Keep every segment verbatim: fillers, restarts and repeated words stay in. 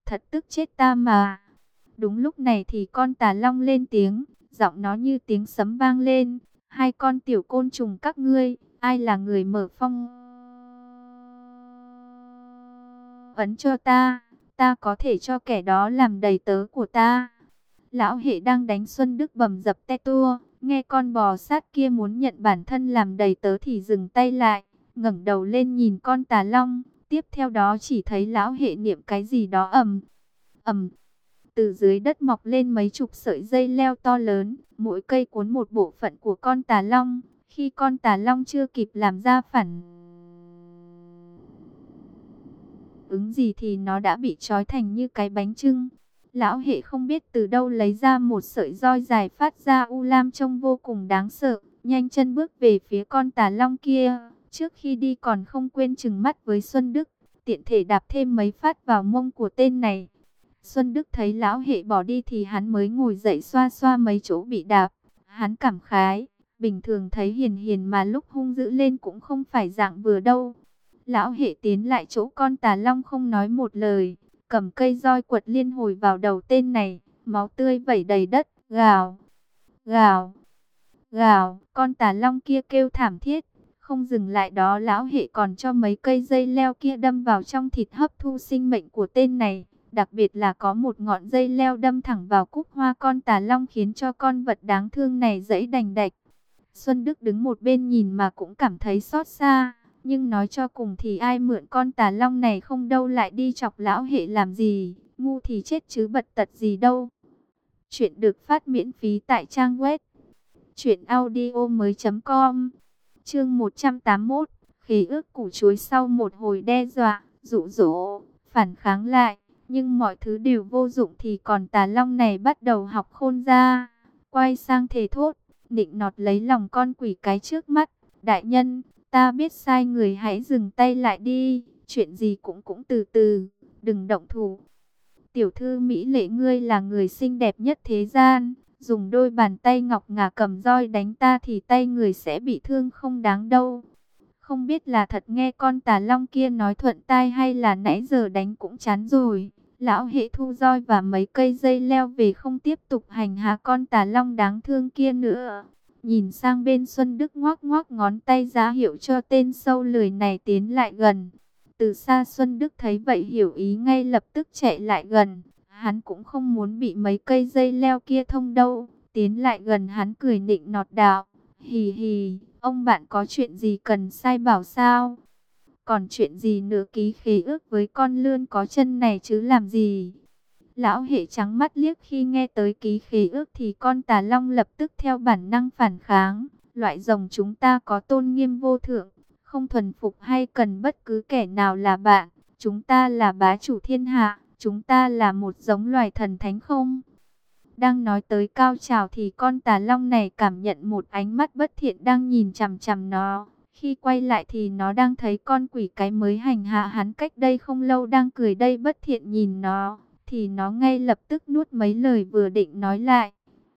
thật tức chết ta mà. Đúng lúc này thì con tà long lên tiếng, giọng nó như tiếng sấm vang lên. Hai con tiểu côn trùng các ngươi, ai là người mở phong ấn cho ta, ta có thể cho kẻ đó làm đầy tớ của ta. Lão hệ đang đánh Xuân Đức bầm dập te tua, nghe con bò sát kia muốn nhận bản thân làm đầy tớ thì dừng tay lại, ngẩng đầu lên nhìn con tà long, tiếp theo đó chỉ thấy lão hệ niệm cái gì đó ầm, ầm. Từ dưới đất mọc lên mấy chục sợi dây leo to lớn, mỗi cây cuốn một bộ phận của con tà long. Khi con tà long chưa kịp làm ra phản ứng gì thì nó đã bị trói thành như cái bánh chưng. Lão hệ không biết từ đâu lấy ra một sợi roi dài phát ra u lam trông vô cùng đáng sợ, nhanh chân bước về phía con tà long kia. Trước khi đi còn không quên trừng mắt với Xuân Đức, tiện thể đạp thêm mấy phát vào mông của tên này. Xuân Đức thấy lão hệ bỏ đi thì hắn mới ngồi dậy xoa xoa mấy chỗ bị đạp. Hắn cảm khái, bình thường thấy hiền hiền mà lúc hung dữ lên cũng không phải dạng vừa đâu. Lão hệ tiến lại chỗ con tà long không nói một lời, cầm cây roi quật liên hồi vào đầu tên này, máu tươi vẩy đầy đất, gào, gào, gào, con tà long kia kêu thảm thiết. Không dừng lại đó, lão hệ còn cho mấy cây dây leo kia đâm vào trong thịt hấp thu sinh mệnh của tên này. Đặc biệt là có một ngọn dây leo đâm thẳng vào cúc hoa con tà long khiến cho con vật đáng thương này giãy đành đạch. Xuân Đức đứng một bên nhìn mà cũng cảm thấy xót xa. Nhưng nói cho cùng thì ai mượn con tà long này không đâu lại đi chọc lão hệ làm gì. Ngu thì chết chứ bật tật gì đâu. Chuyện được phát miễn phí tại trang web truyện audio mới chấm com. Chương một trăm tám mươi mốt. Khế ước củ chuối. Sau một hồi đe dọa, dụ dỗ, phản kháng lại, nhưng mọi thứ đều vô dụng thì còn tà long này bắt đầu học khôn ra. Quay sang thề thốt, nịnh nọt lấy lòng con quỷ cái trước mắt. Đại nhân, ta biết sai người, hãy dừng tay lại đi. Chuyện gì cũng cũng từ từ, đừng động thủ. Tiểu thư mỹ lệ, ngươi là người xinh đẹp nhất thế gian. Dùng đôi bàn tay ngọc ngà cầm roi đánh ta thì tay người sẽ bị thương không đáng đâu. Không biết là thật nghe con tà long kia nói thuận tai hay là nãy giờ đánh cũng chán rồi. Lão hệ thu roi và mấy cây dây leo về, không tiếp tục hành hạ con tà long đáng thương kia nữa. Nhìn sang bên Xuân Đức ngoác ngoác ngón tay ra hiệu cho tên sâu lười này tiến lại gần. Từ xa Xuân Đức thấy vậy hiểu ý ngay lập tức chạy lại gần. Hắn cũng không muốn bị mấy cây dây leo kia thông đâu. Tiến lại gần hắn cười nịnh nọt đạo. Hì hì, ông bạn có chuyện gì cần sai bảo sao? Còn chuyện gì nữa, ký khế ước với con lươn có chân này chứ làm gì? Lão hệ trắng mắt liếc khi nghe tới ký khế ước thì con tà long lập tức theo bản năng phản kháng. Loại rồng chúng ta có tôn nghiêm vô thượng, không thuần phục hay cần bất cứ kẻ nào là bạn. Chúng ta là bá chủ thiên hạ, chúng ta là một giống loài thần thánh không? Đang nói tới cao trào thì con tà long này cảm nhận một ánh mắt bất thiện đang nhìn chằm chằm nó. Khi quay lại thì nó đang thấy con quỷ cái mới hành hạ hắn cách đây không lâu đang cười đây bất thiện nhìn nó. Thì nó ngay lập tức nuốt mấy lời vừa định nói lại.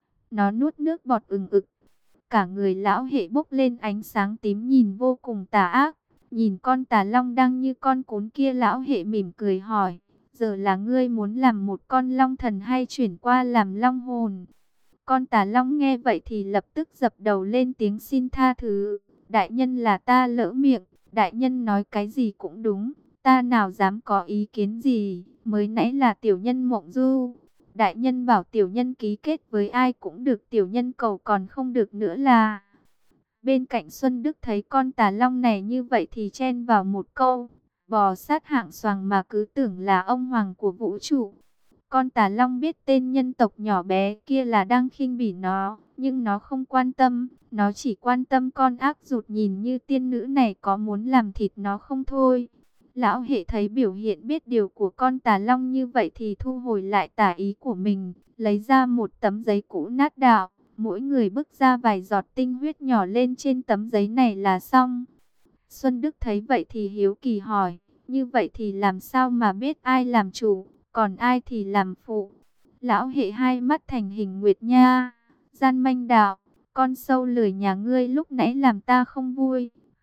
Nó nuốt nước bọt ừng ực. Cả người lão hệ bốc lên ánh sáng tím nhìn vô cùng tà ác. Nhìn con tà long đang như con cún kia, lão hệ mỉm cười hỏi. Giờ là ngươi muốn làm một con long thần hay chuyển qua làm long hồn? Con tà long nghe vậy thì lập tức dập đầu lên tiếng xin tha thứ. Đại nhân, là ta lỡ miệng, đại nhân nói cái gì cũng đúng, ta nào dám có ý kiến gì, mới nãy là tiểu nhân mộng du. Đại nhân bảo tiểu nhân ký kết với ai cũng được, tiểu nhân cầu còn không được nữa là... Bên cạnh Xuân Đức thấy con tà long này như vậy thì chen vào một câu, bò sát hạng xoàng mà cứ tưởng là ông hoàng của vũ trụ. Con tà long biết tên nhân tộc nhỏ bé kia là đang khinh bỉ nó, nhưng nó không quan tâm, nó chỉ quan tâm con ác rụt nhìn như tiên nữ này có muốn làm thịt nó không thôi. Lão hệ thấy biểu hiện biết điều của con tà long như vậy thì thu hồi lại tà ý của mình, lấy ra một tấm giấy cũ nát đạo, mỗi người bức ra vài giọt tinh huyết nhỏ lên trên tấm giấy này là xong. Xuân Đức thấy vậy thì hiếu kỳ hỏi, như vậy thì làm sao mà biết ai làm chủ, còn ai thì làm phụ? Lão hệ hai mắt thành hình nguyệt nha, gian manh đạo, con sâu lười nhà ngươi lúc nãy làm ta không vui.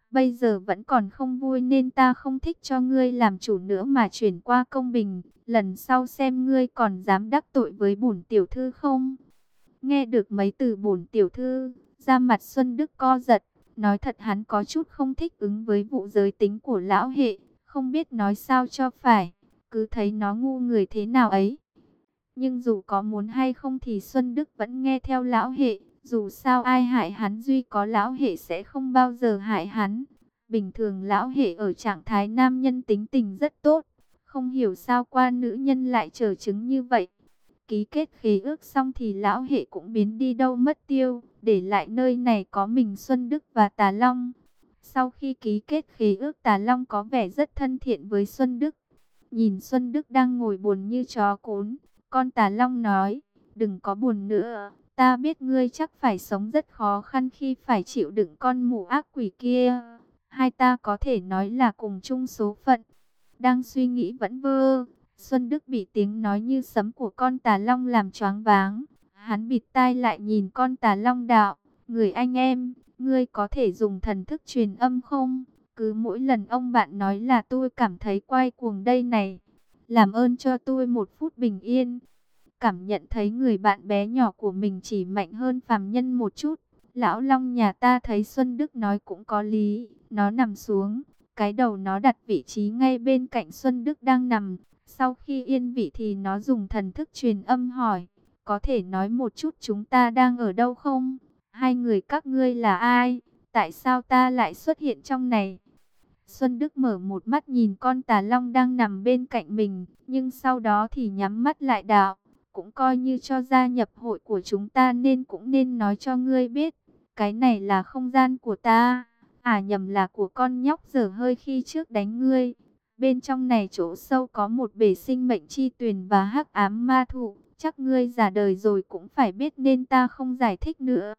Bây giờ vẫn còn không vui nên ta không thích cho ngươi làm chủ nữa mà chuyển qua công bình. Lần sau xem ngươi còn dám đắc tội với bổn tiểu thư không? Nghe được mấy từ bổn tiểu thư, da mặt Xuân Đức co giật. Nói thật hắn có chút không thích ứng với vụ giới tính của lão hệ. Không biết nói sao cho phải. Cứ thấy nó ngu người thế nào ấy. Nhưng dù có muốn hay không thì Xuân Đức vẫn nghe theo lão hệ. Dù sao ai hại hắn duy có lão hệ sẽ không bao giờ hại hắn. Bình thường lão hệ ở trạng thái nam nhân tính tình rất tốt. Không hiểu sao qua nữ nhân lại trở chứng như vậy. Ký kết khế ước xong thì lão hệ cũng biến đi đâu mất tiêu. Để lại nơi này có mình Xuân Đức và Tà Long. Sau khi ký kết khế ước, Tà Long có vẻ rất thân thiện với Xuân Đức. Nhìn Xuân Đức đang ngồi buồn như chó cún, con Tà Long nói, đừng có buồn nữa. Ta biết ngươi chắc phải sống rất khó khăn khi phải chịu đựng con mụ ác quỷ kia. Hai ta có thể nói là cùng chung số phận. Đang suy nghĩ vẫn vơ, Xuân Đức bị tiếng nói như sấm của con Tà Long làm choáng váng. Hắn bịt tai lại nhìn con Tà Long đạo, người anh em, ngươi có thể dùng thần thức truyền âm không? Cứ mỗi lần ông bạn nói là tôi cảm thấy quay cuồng đây này. Làm ơn cho tôi một phút bình yên. Cảm nhận thấy người bạn bé nhỏ của mình chỉ mạnh hơn phàm nhân một chút. Lão Long nhà ta thấy Xuân Đức nói cũng có lý. Nó nằm xuống. Cái đầu nó đặt vị trí ngay bên cạnh Xuân Đức đang nằm. Sau khi yên vị thì nó dùng thần thức truyền âm hỏi. Có thể nói một chút chúng ta đang ở đâu không? Hai người các ngươi là ai? Tại sao ta lại xuất hiện trong này? Xuân Đức mở một mắt nhìn con Tà Long đang nằm bên cạnh mình. Nhưng sau đó thì nhắm mắt lại đạo. Cũng coi như cho gia nhập hội của chúng ta nên cũng nên nói cho ngươi biết. Cái này là không gian của ta. À nhầm, là của con nhóc dở hơi khi trước đánh ngươi. Bên trong này chỗ sâu có một bể sinh mệnh chi tuyền và hắc ám ma thụ. Chắc ngươi già đời rồi cũng phải biết nên ta không giải thích nữa.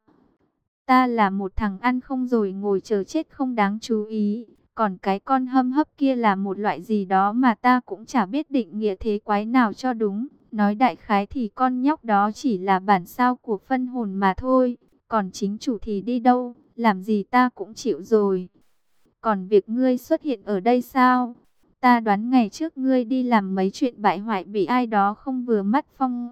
Ta là một thằng ăn không rồi ngồi chờ chết không đáng chú ý. Còn cái con hâm hấp kia là một loại gì đó mà ta cũng chả biết định nghĩa thế quái nào cho đúng. Nói đại khái thì con nhóc đó chỉ là bản sao của phân hồn mà thôi. Còn chính chủ thì đi đâu, làm gì ta cũng chịu rồi. Còn việc ngươi xuất hiện ở đây sao? Ta đoán ngày trước ngươi đi làm mấy chuyện bại hoại bị ai đó không vừa mắt phong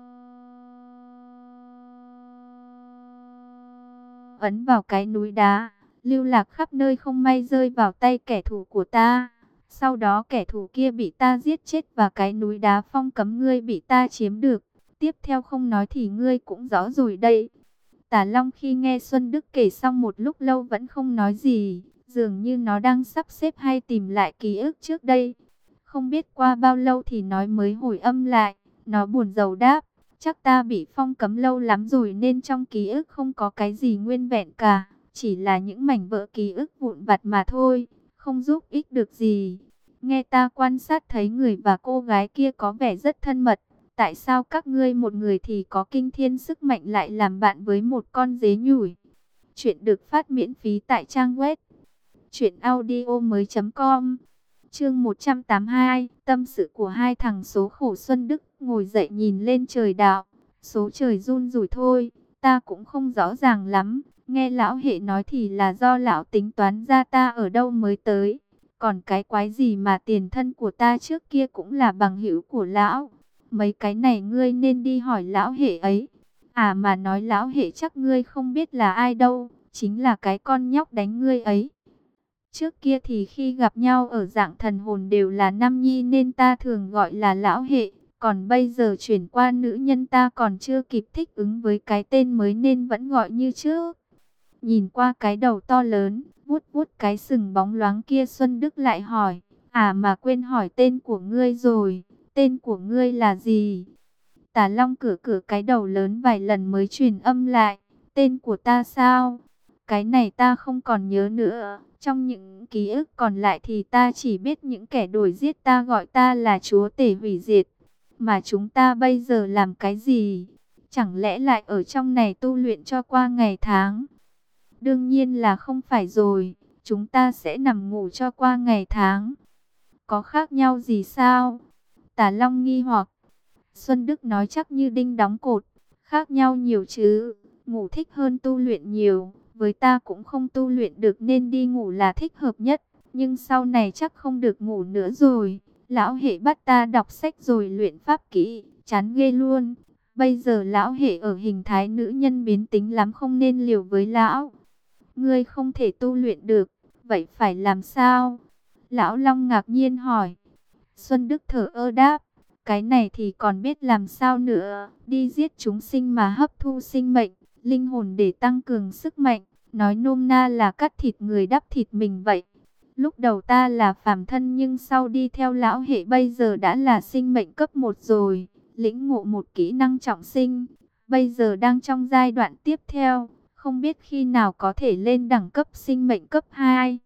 ấn vào cái núi đá, lưu lạc khắp nơi không may rơi vào tay kẻ thù của ta. Sau đó kẻ thù kia bị ta giết chết và cái núi đá phong cấm ngươi bị ta chiếm được. Tiếp theo không nói thì ngươi cũng rõ rồi đây. Tà Long khi nghe Xuân Đức kể xong một lúc lâu vẫn không nói gì. Dường như nó đang sắp xếp hay tìm lại ký ức trước đây. Không biết qua bao lâu thì nói mới hồi âm lại. Nó buồn rầu đáp. Chắc ta bị phong cấm lâu lắm rồi nên trong ký ức không có cái gì nguyên vẹn cả. Chỉ là những mảnh vỡ ký ức vụn vặt mà thôi. Không giúp ích được gì. Nghe ta quan sát thấy người và cô gái kia có vẻ rất thân mật. Tại sao các ngươi một người thì có kinh thiên sức mạnh lại làm bạn với một con dế nhủi? Chuyện được phát miễn phí tại trang web truyện audio mới chấm com. Chương một trăm tám mươi hai, tâm sự của hai thằng số khổ. Xuân Đức ngồi dậy nhìn lên trời đạo. Số trời run rủi thôi, ta cũng không rõ ràng lắm. Nghe lão hệ nói thì là do lão tính toán ra ta ở đâu mới tới. Còn cái quái gì mà tiền thân của ta trước kia cũng là bằng hữu của lão. Mấy cái này ngươi nên đi hỏi lão hệ ấy. À mà nói lão hệ chắc ngươi không biết là ai đâu. Chính là cái con nhóc đánh ngươi ấy. Trước kia thì khi gặp nhau ở dạng thần hồn đều là nam nhi nên ta thường gọi là lão hệ. Còn bây giờ chuyển qua nữ nhân ta còn chưa kịp thích ứng với cái tên mới nên vẫn gọi như trước. Nhìn qua cái đầu to lớn, vuốt vuốt cái sừng bóng loáng kia, Xuân Đức lại hỏi. À mà quên hỏi tên của ngươi rồi. Tên của ngươi là gì? Tà Long cửa cửa cái đầu lớn vài lần mới truyền âm lại. Tên của ta sao? Cái này ta không còn nhớ nữa. Trong những ký ức còn lại thì ta chỉ biết những kẻ đuổi giết ta gọi ta là chúa tể hủy diệt. Mà chúng ta bây giờ làm cái gì? Chẳng lẽ lại ở trong này tu luyện cho qua ngày tháng? Đương nhiên là không phải rồi. Chúng ta sẽ nằm ngủ cho qua ngày tháng. Có khác nhau gì sao? Tà Long nghi hoặc. Xuân Đức nói chắc như đinh đóng cột. Khác nhau nhiều chứ. Ngủ thích hơn tu luyện nhiều. với ta cũng không tu luyện được nên đi ngủ là thích hợp nhất. Nhưng sau này chắc không được ngủ nữa rồi. Lão hệ bắt ta đọc sách rồi luyện pháp kỹ, chán ghê luôn. Bây giờ lão hệ ở hình thái nữ nhân biến tính lắm, không nên liều với lão. Ngươi không thể tu luyện được, vậy phải làm sao? Lão Long ngạc nhiên hỏi. Xuân Đức thở ơ đáp, cái này thì còn biết làm sao nữa, đi giết chúng sinh mà hấp thu sinh mệnh, linh hồn để tăng cường sức mạnh, nói nôm na là cắt thịt người đắp thịt mình vậy. Lúc đầu ta là phàm thân nhưng sau đi theo lão hệ bây giờ đã là sinh mệnh cấp một rồi, lĩnh ngộ một kỹ năng trọng sinh, bây giờ đang trong giai đoạn tiếp theo, không biết khi nào có thể lên đẳng cấp sinh mệnh cấp hai.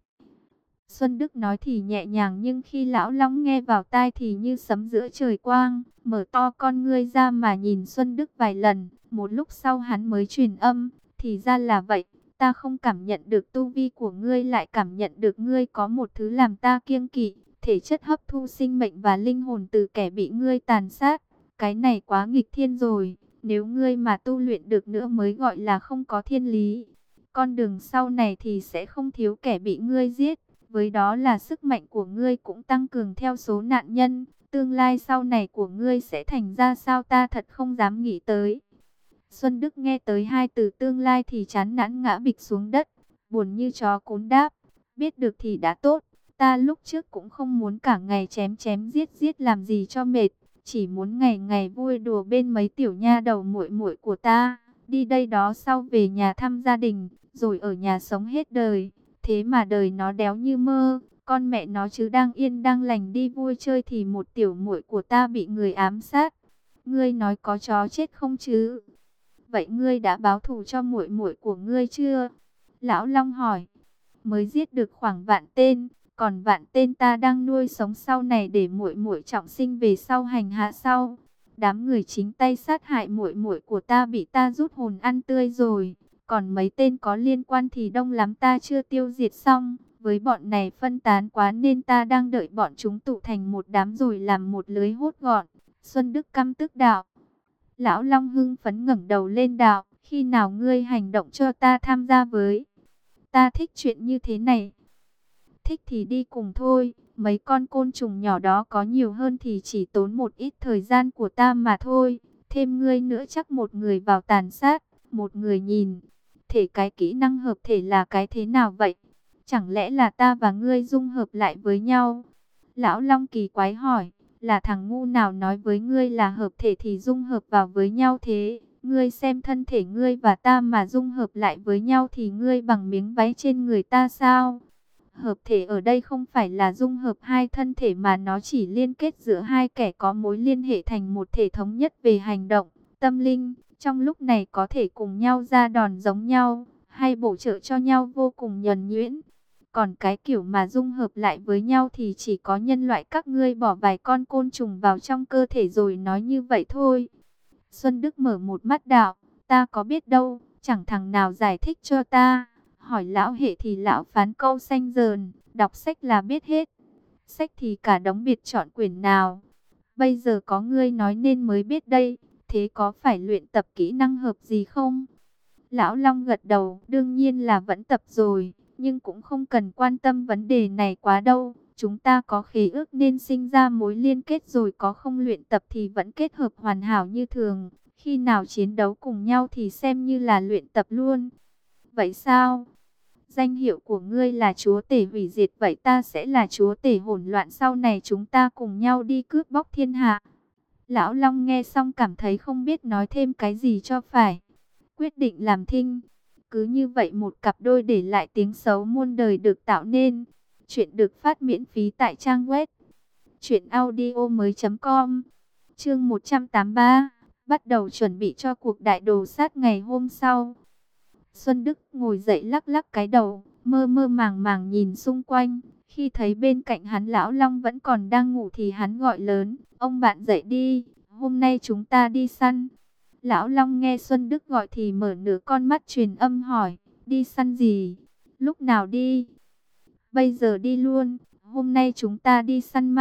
Xuân Đức nói thì nhẹ nhàng nhưng khi lão Long nghe vào tai thì như sấm giữa trời quang, mở to con ngươi ra mà nhìn Xuân Đức vài lần, một lúc sau hắn mới truyền âm, thì ra là vậy, ta không cảm nhận được tu vi của ngươi lại cảm nhận được ngươi có một thứ làm ta kiêng kỵ, thể chất hấp thu sinh mệnh và linh hồn từ kẻ bị ngươi tàn sát, cái này quá nghịch thiên rồi, nếu ngươi mà tu luyện được nữa mới gọi là không có thiên lý, con đường sau này thì sẽ không thiếu kẻ bị ngươi giết. Với đó là sức mạnh của ngươi cũng tăng cường theo số nạn nhân, tương lai sau này của ngươi sẽ thành ra sao ta thật không dám nghĩ tới. Xuân Đức nghe tới hai từ tương lai thì chán nản ngã bịch xuống đất, buồn như chó cún đáp, biết được thì đã tốt, ta lúc trước cũng không muốn cả ngày chém chém giết giết làm gì cho mệt, chỉ muốn ngày ngày vui đùa bên mấy tiểu nha đầu muội muội của ta, đi đây đó sau về nhà thăm gia đình, rồi ở nhà sống hết đời. Thế mà đời nó đéo như mơ, con mẹ nó chứ đang yên đang lành đi vui chơi thì một tiểu muội của ta bị người ám sát. Ngươi nói có chó chết không chứ? Vậy ngươi đã báo thù cho muội muội của ngươi chưa? Lão Long hỏi. Mới giết được khoảng vạn tên, còn vạn tên ta đang nuôi sống sau này để muội muội trọng sinh về sau hành hạ sau. Đám người chính tay sát hại muội muội của ta bị ta rút hồn ăn tươi rồi. Còn mấy tên có liên quan thì đông lắm ta chưa tiêu diệt xong. Với bọn này phân tán quá nên ta đang đợi bọn chúng tụ thành một đám rồi làm một lưới hốt gọn. Xuân Đức căm tức đạo. Lão Long hưng phấn ngẩng đầu lên đạo. Khi nào ngươi hành động cho ta tham gia với? Ta thích chuyện như thế này. Thích thì đi cùng thôi. Mấy con côn trùng nhỏ đó có nhiều hơn thì chỉ tốn một ít thời gian của ta mà thôi. Thêm ngươi nữa chắc một người vào tàn sát, một người nhìn. Thể cái kỹ năng hợp thể là cái thế nào vậy? Chẳng lẽ là ta và ngươi dung hợp lại với nhau? Lão Long kỳ quái hỏi, là thằng ngu nào nói với ngươi là hợp thể thì dung hợp vào với nhau thế? Ngươi xem thân thể ngươi và ta mà dung hợp lại với nhau thì ngươi bằng miếng váy trên người ta sao? Hợp thể ở đây không phải là dung hợp hai thân thể mà nó chỉ liên kết giữa hai kẻ có mối liên hệ thành một thể thống nhất về hành động, tâm linh. Trong lúc này có thể cùng nhau ra đòn giống nhau, hay bổ trợ cho nhau vô cùng nhuần nhuyễn. Còn cái kiểu mà dung hợp lại với nhau thì chỉ có nhân loại các ngươi bỏ vài con côn trùng vào trong cơ thể rồi nói như vậy thôi. Xuân Đức mở một mắt đạo, ta có biết đâu, chẳng thằng nào giải thích cho ta. Hỏi lão hệ thì lão phán câu xanh dờn, đọc sách là biết hết. Sách thì cả đống biệt chọn quyển nào. Bây giờ có ngươi nói nên mới biết đây. Thế có phải luyện tập kỹ năng hợp gì không? Lão Long gật đầu, đương nhiên là vẫn tập rồi, nhưng cũng không cần quan tâm vấn đề này quá đâu. Chúng ta có khế ước nên sinh ra mối liên kết rồi, có không luyện tập thì vẫn kết hợp hoàn hảo như thường. Khi nào chiến đấu cùng nhau thì xem như là luyện tập luôn. Vậy sao? Danh hiệu của ngươi là chúa tể hủy diệt, vậy ta sẽ là chúa tể hỗn loạn, sau này chúng ta cùng nhau đi cướp bóc thiên hạ. Lão Long nghe xong cảm thấy không biết nói thêm cái gì cho phải. Quyết định làm thinh. Cứ như vậy một cặp đôi để lại tiếng xấu muôn đời được tạo nên. Chuyện được phát miễn phí tại trang web truyện audio mới chấm com. Chương một trăm tám mươi ba. Bắt đầu chuẩn bị cho cuộc đại đồ sát ngày hôm sau. Xuân Đức ngồi dậy lắc lắc cái đầu, mơ mơ màng màng nhìn xung quanh. Khi thấy bên cạnh hắn Lão Long vẫn còn đang ngủ thì hắn gọi lớn, ông bạn dậy đi, hôm nay chúng ta đi săn. Lão Long nghe Xuân Đức gọi thì mở nửa con mắt truyền âm hỏi, đi săn gì? Lúc nào đi? Bây giờ đi luôn, hôm nay chúng ta đi săn ma tộc,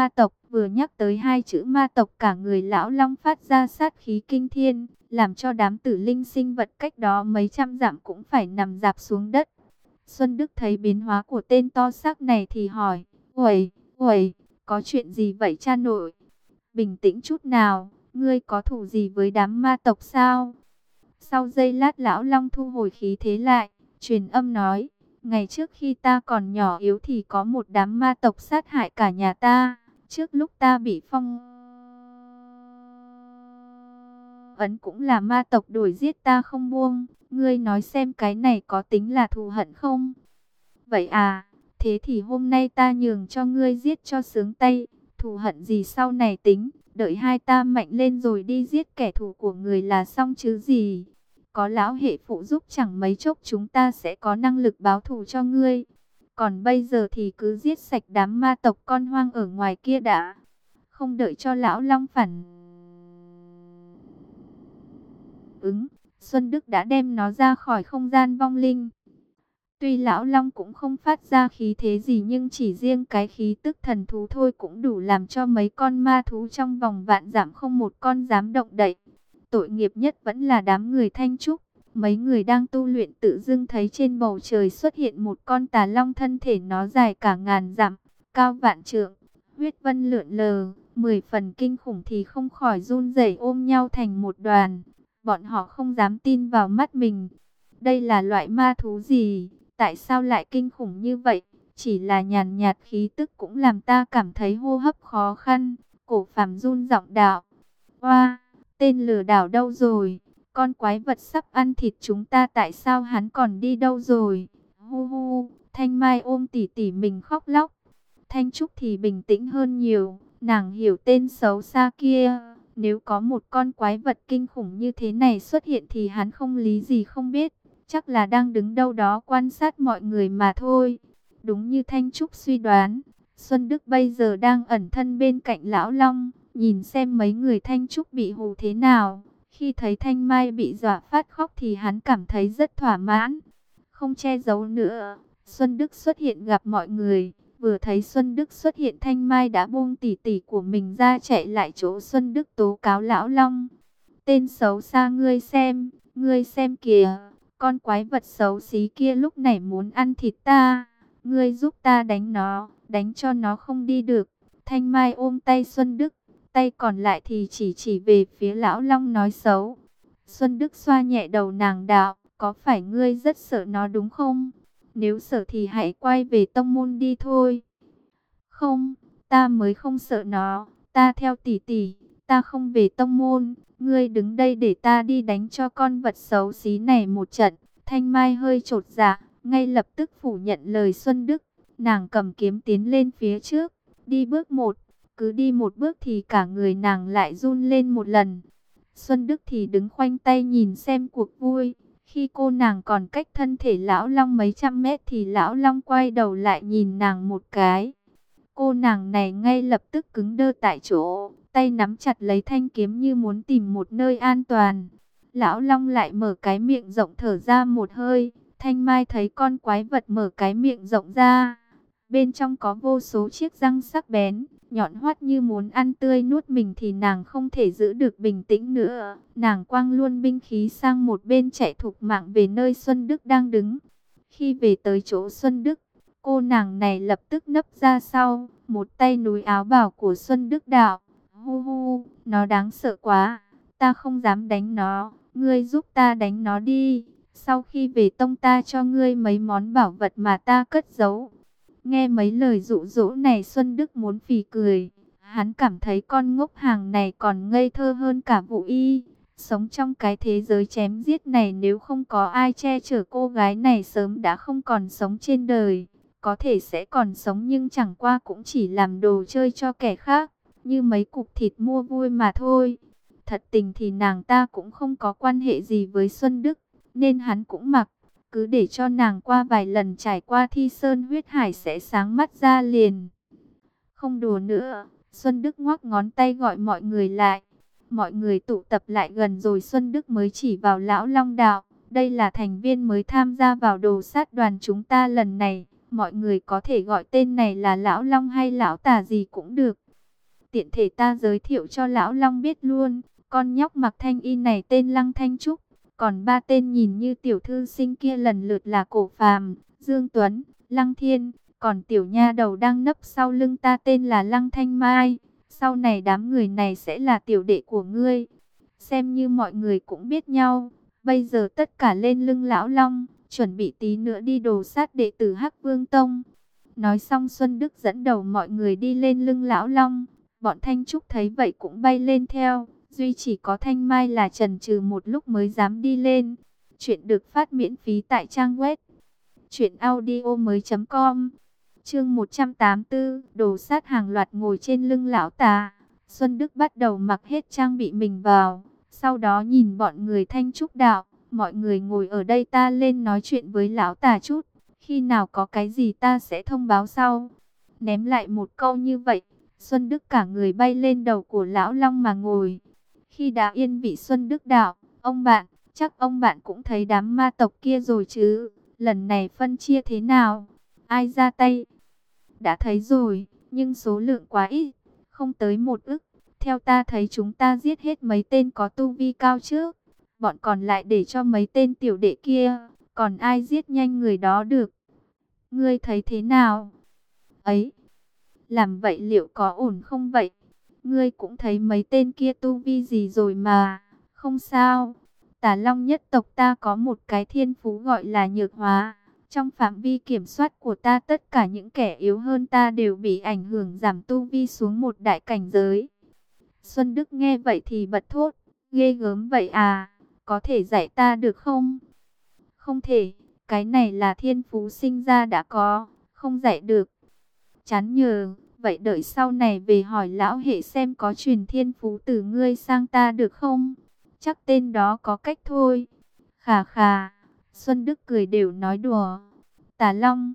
Vừa nhắc tới hai chữ ma tộc, cả người lão long phát ra sát khí kinh thiên, làm cho đám tử linh sinh vật cách đó mấy trăm dặm cũng phải nằm rạp xuống đất. Xuân Đức thấy biến hóa của tên to xác này thì hỏi, uầy, uầy, có chuyện gì vậy cha nội? Bình tĩnh chút nào, ngươi có thù gì với đám ma tộc sao? Sau giây lát lão long thu hồi khí thế lại, truyền âm nói, ngày trước khi ta còn nhỏ yếu thì có một đám ma tộc sát hại cả nhà ta. Trước lúc ta bị phong ấn cũng là ma tộc đuổi giết ta không buông. Ngươi nói xem cái này có tính là thù hận không? Vậy à, thế thì hôm nay ta nhường cho ngươi giết cho sướng tay. Thù hận gì sau này tính, đợi hai ta mạnh lên rồi đi giết kẻ thù của người là xong chứ gì. Có lão hệ phụ giúp chẳng mấy chốc chúng ta sẽ có năng lực báo thù cho ngươi. Còn bây giờ thì cứ giết sạch đám ma tộc con hoang ở ngoài kia đã. Không đợi cho lão long phản ứng, Xuân Đức đã đem nó ra khỏi không gian vong linh. Tuy lão long cũng không phát ra khí thế gì, nhưng chỉ riêng cái khí tức thần thú thôi cũng đủ làm cho mấy con ma thú trong vòng vạn dặm không một con dám động đậy. Tội nghiệp nhất vẫn là đám người Thanh Trúc. Mấy người đang tu luyện tự dưng thấy trên bầu trời xuất hiện một con tà long, thân thể nó dài cả ngàn dặm, cao vạn trượng, huyết vân lượn lờ, mười phần kinh khủng thì không khỏi run rẩy ôm nhau thành một đoàn. Bọn họ không dám tin vào mắt mình. Đây là loại ma thú gì? Tại sao lại kinh khủng như vậy? Chỉ là nhàn nhạt khí tức cũng làm ta cảm thấy hô hấp khó khăn. Cổ Phàm run giọng đạo, oa, tên lừa đảo đâu rồi? Con quái vật sắp ăn thịt chúng ta, tại sao hắn còn đi đâu rồi? Hu hu, Thanh Mai ôm tỉ tỉ mình khóc lóc. Thanh Trúc thì bình tĩnh hơn nhiều, nàng hiểu tên xấu xa kia. Nếu có một con quái vật kinh khủng như thế này xuất hiện thì hắn không lý gì không biết. Chắc là đang đứng đâu đó quan sát mọi người mà thôi. Đúng như Thanh Trúc suy đoán, Xuân Đức bây giờ đang ẩn thân bên cạnh lão long, nhìn xem mấy người Thanh Trúc bị hù thế nào. Khi thấy Thanh Mai bị dọa phát khóc thì hắn cảm thấy rất thỏa mãn. Không che giấu nữa, Xuân Đức xuất hiện gặp mọi người. Vừa thấy Xuân Đức xuất hiện, Thanh Mai đã buông tỉ tỉ của mình ra chạy lại chỗ Xuân Đức tố cáo lão long. Tên xấu xa, ngươi xem, ngươi xem kìa, con quái vật xấu xí kia lúc này muốn ăn thịt ta. Ngươi giúp ta đánh nó, đánh cho nó không đi được. Thanh Mai ôm tay Xuân Đức, tay còn lại thì chỉ chỉ về phía lão long nói xấu. Xuân Đức xoa nhẹ đầu nàng đạo, có phải ngươi rất sợ nó đúng không? Nếu sợ thì hãy quay về tông môn đi thôi. Không, ta mới không sợ nó, ta theo tỷ tỷ, ta không về tông môn. Ngươi đứng đây để ta đi đánh cho con vật xấu xí này một trận. Thanh Mai hơi chột dạ, ngay lập tức phủ nhận lời Xuân Đức. Nàng cầm kiếm tiến lên phía trước, đi bước một, cứ đi một bước thì cả người nàng lại run lên một lần. Xuân Đức thì đứng khoanh tay nhìn xem cuộc vui. Khi cô nàng còn cách thân thể lão long mấy trăm mét thì lão long quay đầu lại nhìn nàng một cái. Cô nàng này ngay lập tức cứng đơ tại chỗ, tay nắm chặt lấy thanh kiếm như muốn tìm một nơi an toàn. Lão long lại mở cái miệng rộng thở ra một hơi. Thanh Mai thấy con quái vật mở cái miệng rộng ra, bên trong có vô số chiếc răng sắc bén, nhọn hoắt như muốn ăn tươi nuốt mình thì nàng không thể giữ được bình tĩnh nữa. Nàng quăng luôn binh khí sang một bên chạy thục mạng về nơi Xuân Đức đang đứng. Khi về tới chỗ Xuân Đức, cô nàng này lập tức nấp ra sau, một tay núi áo bào của Xuân Đức đạo, hu hu, nó đáng sợ quá, ta không dám đánh nó, ngươi giúp ta đánh nó đi. Sau khi về tông ta cho ngươi mấy món bảo vật mà ta cất giấu. Nghe mấy lời dụ dỗ này Xuân Đức muốn phì cười. Hắn cảm thấy con ngốc hàng này còn ngây thơ hơn cả Vũ Y. Sống trong cái thế giới chém giết này, nếu không có ai che chở cô gái này sớm đã không còn sống trên đời. Có thể sẽ còn sống nhưng chẳng qua cũng chỉ làm đồ chơi cho kẻ khác, như mấy cục thịt mua vui mà thôi. Thật tình thì nàng ta cũng không có quan hệ gì với Xuân Đức, nên hắn cũng mặc. Cứ để cho nàng qua vài lần trải qua thi sơn huyết hải sẽ sáng mắt ra liền. Không đùa nữa, Xuân Đức ngoắc ngón tay gọi mọi người lại. Mọi người tụ tập lại gần rồi Xuân Đức mới chỉ vào lão long đạo. Đây là thành viên mới tham gia vào đồ sát đoàn chúng ta lần này. Mọi người có thể gọi tên này là lão long hay lão tà gì cũng được. tiện thể ta giới thiệu cho Lão Long biết luôn. Con nhóc mặc thanh y này tên Lăng Thanh Trúc. Còn ba tên nhìn như tiểu thư sinh kia lần lượt là Cổ Phàm, Dương Tuấn, Lăng Thiên. Còn tiểu nha đầu đang nấp sau lưng ta tên là Lăng Thanh Mai. Sau này đám người này sẽ là tiểu đệ của ngươi. Xem như mọi người cũng biết nhau. Bây giờ tất cả lên lưng Lão Long, chuẩn bị tí nữa đi đồ sát đệ tử Hắc Vương Tông. Nói xong Xuân Đức dẫn đầu mọi người đi lên lưng Lão Long. Bọn Thanh Trúc thấy vậy cũng bay lên theo. Duy chỉ có Thanh Mai là chần chừ một lúc mới dám đi lên. Chuyện được phát miễn phí tại trang web truyện audio mới chấm com. Chương một trăm tám mươi tư, đồ sát hàng loạt ngồi trên lưng lão tà. Xuân Đức bắt đầu mặc hết trang bị mình vào. Sau đó nhìn bọn người Thanh Trúc đạo, mọi người ngồi ở đây ta lên nói chuyện với lão tà chút. Khi nào có cái gì ta sẽ thông báo sau. Ném lại một câu như vậy, Xuân Đức cả người bay lên đầu của lão Long mà ngồi. Khi đã yên vị Xuân Đức đạo, ông bạn, chắc ông bạn cũng thấy đám ma tộc kia rồi chứ. Lần này phân chia thế nào? Ai ra tay? Đã thấy rồi, nhưng số lượng quá ít, không tới một ức. Theo ta thấy chúng ta giết hết mấy tên có tu vi cao trước. Bọn còn lại để cho mấy tên tiểu đệ kia. Còn ai giết nhanh người đó được? Ngươi thấy thế nào? Ấy, làm vậy liệu có ổn không vậy? Ngươi cũng thấy mấy tên kia tu vi gì rồi mà. Không sao. Tà Long nhất tộc ta có một cái thiên phú gọi là nhược hóa. Trong phạm vi kiểm soát của ta tất cả những kẻ yếu hơn ta đều bị ảnh hưởng giảm tu vi xuống một đại cảnh giới. Xuân Đức nghe vậy thì bật thốt. Ghê gớm vậy à? Có thể dạy ta được không? Không thể. Cái này là thiên phú sinh ra đã có. Không dạy được. Chán nhờ. Vậy đợi sau này về hỏi lão hệ xem có truyền thiên phú từ ngươi sang ta được không? Chắc tên đó có cách thôi. Khà khà. Xuân Đức cười đều nói đùa. Tà Long.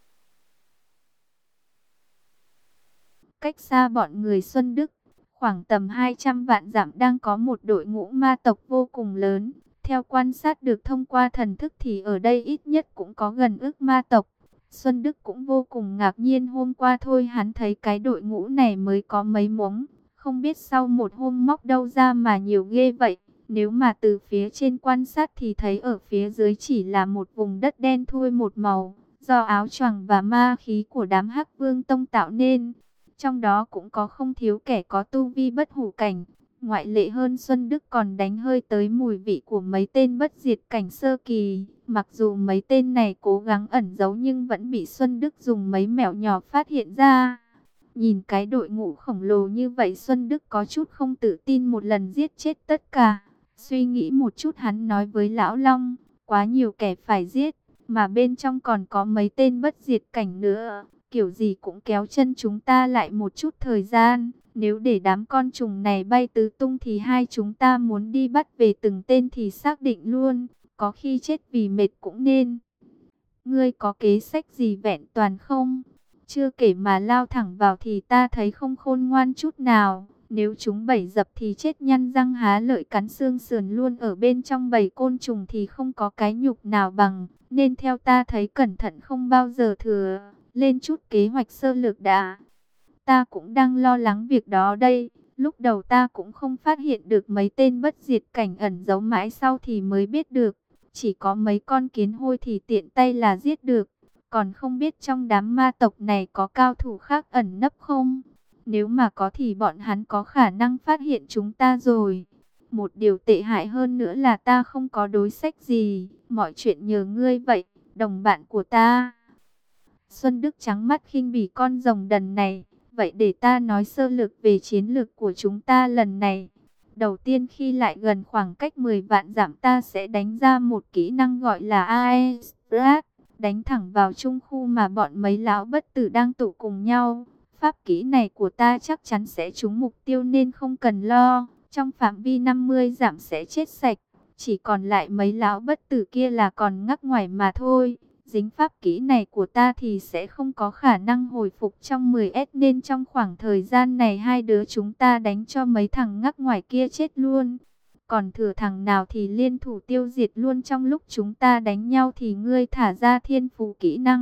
Cách xa bọn người Xuân Đức, khoảng tầm hai trăm vạn dặm đang có một đội ngũ ma tộc vô cùng lớn. Theo quan sát được thông qua thần thức thì ở đây ít nhất cũng có gần ức ma tộc. Xuân Đức cũng vô cùng ngạc nhiên, hôm qua thôi hắn thấy cái đội ngũ này mới có mấy mống. Không biết sau một hôm móc đâu ra mà nhiều ghê vậy. Nếu mà từ phía trên quan sát thì thấy ở phía dưới chỉ là một vùng đất đen thui một màu, do áo choàng và ma khí của đám Hắc Vương Tông tạo nên. Trong đó cũng có không thiếu kẻ có tu vi bất hủ cảnh. Ngoại lệ hơn Xuân Đức còn đánh hơi tới mùi vị của mấy tên bất diệt cảnh sơ kỳ. Mặc dù mấy tên này cố gắng ẩn giấu nhưng vẫn bị Xuân Đức dùng mấy mẹo nhỏ phát hiện ra. Nhìn cái đội ngũ khổng lồ như vậy Xuân Đức có chút không tự tin một lần giết chết tất cả. Suy nghĩ một chút hắn nói với Lão Long, quá nhiều kẻ phải giết, mà bên trong còn có mấy tên bất diệt cảnh nữa. Kiểu gì cũng kéo chân chúng ta lại một chút thời gian. Nếu để đám con trùng này bay tứ tung thì hai chúng ta muốn đi bắt về từng tên thì xác định luôn. Có khi chết vì mệt cũng nên. Ngươi có kế sách gì vẹn toàn không? Chưa kể mà lao thẳng vào thì ta thấy không khôn ngoan chút nào. Nếu chúng bẫy dập thì chết nhăn răng há lợi cắn xương sườn luôn. Ở bên trong bầy côn trùng thì không có cái nhục nào bằng. Nên theo ta thấy cẩn thận không bao giờ thừa. Lên chút kế hoạch sơ lược đã. Ta cũng đang lo lắng việc đó đây. Lúc đầu ta cũng không phát hiện được mấy tên bất diệt cảnh ẩn giấu, mãi sau thì mới biết được. Chỉ có mấy con kiến hôi thì tiện tay là giết được. Còn không biết trong đám ma tộc này có cao thủ khác ẩn nấp không? Nếu mà có thì bọn hắn có khả năng phát hiện chúng ta rồi. Một điều tệ hại hơn nữa là ta không có đối sách gì. Mọi chuyện nhờ ngươi vậy, đồng bạn của ta. Xuân Đức trắng mắt khinh bỉ con rồng đần này. Vậy để ta nói sơ lược về chiến lược của chúng ta lần này. Đầu tiên khi lại gần khoảng cách mười vạn dặm ta sẽ đánh ra một kỹ năng gọi là Aestrat. Đánh thẳng vào trung khu mà bọn mấy lão bất tử đang tụ cùng nhau. Pháp kỹ này của ta chắc chắn sẽ trúng mục tiêu nên không cần lo. Trong phạm vi năm mươi dặm sẽ chết sạch. Chỉ còn lại mấy lão bất tử kia là còn ngắc ngoài mà thôi. Dính pháp kỹ này của ta thì sẽ không có khả năng hồi phục trong mười S. Nên trong khoảng thời gian này hai đứa chúng ta đánh cho mấy thằng ngắc ngoài kia chết luôn. Còn thừa thằng nào thì liên thủ tiêu diệt luôn. Trong lúc chúng ta đánh nhau thì ngươi thả ra thiên phú kỹ năng.